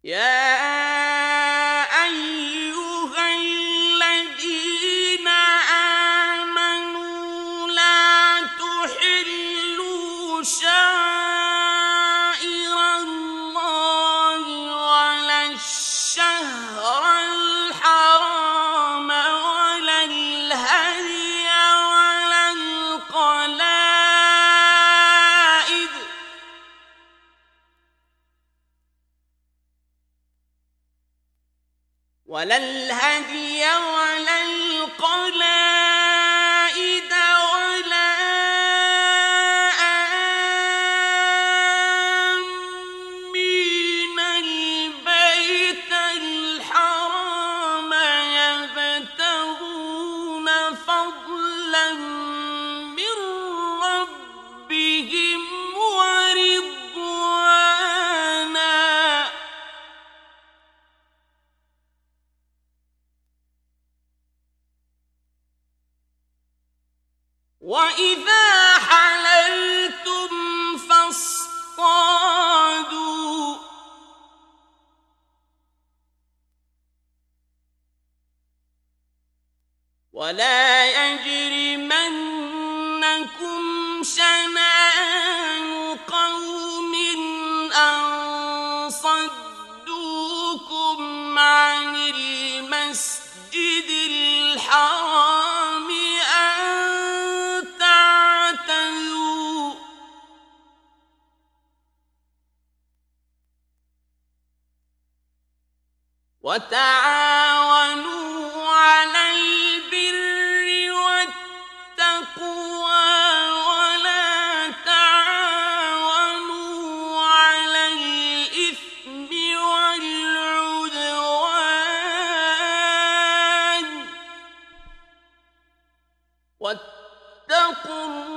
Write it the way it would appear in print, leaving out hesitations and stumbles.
يا أيها الذين آمنوا لا تحلوا شعائر الله ولا الشهر الحرام ولا الهدي ولا القلائد ولا آمين البيت الحرام يبتغون فضلا من ربهم ورضوانا وَإِذَا حَلَلْتُمْ فَاصْطَادُوا وَلَا يَجْرِمَنَّكُمْ شَنَآنُ قَوْمٍ أَن صَدُّوكُمْ عَنِ الْمَسْجِدِ الْحَرَامِ وتعاونوا على البر والتقوى ولا تعاونوا على الإثم والعدوان واتقوا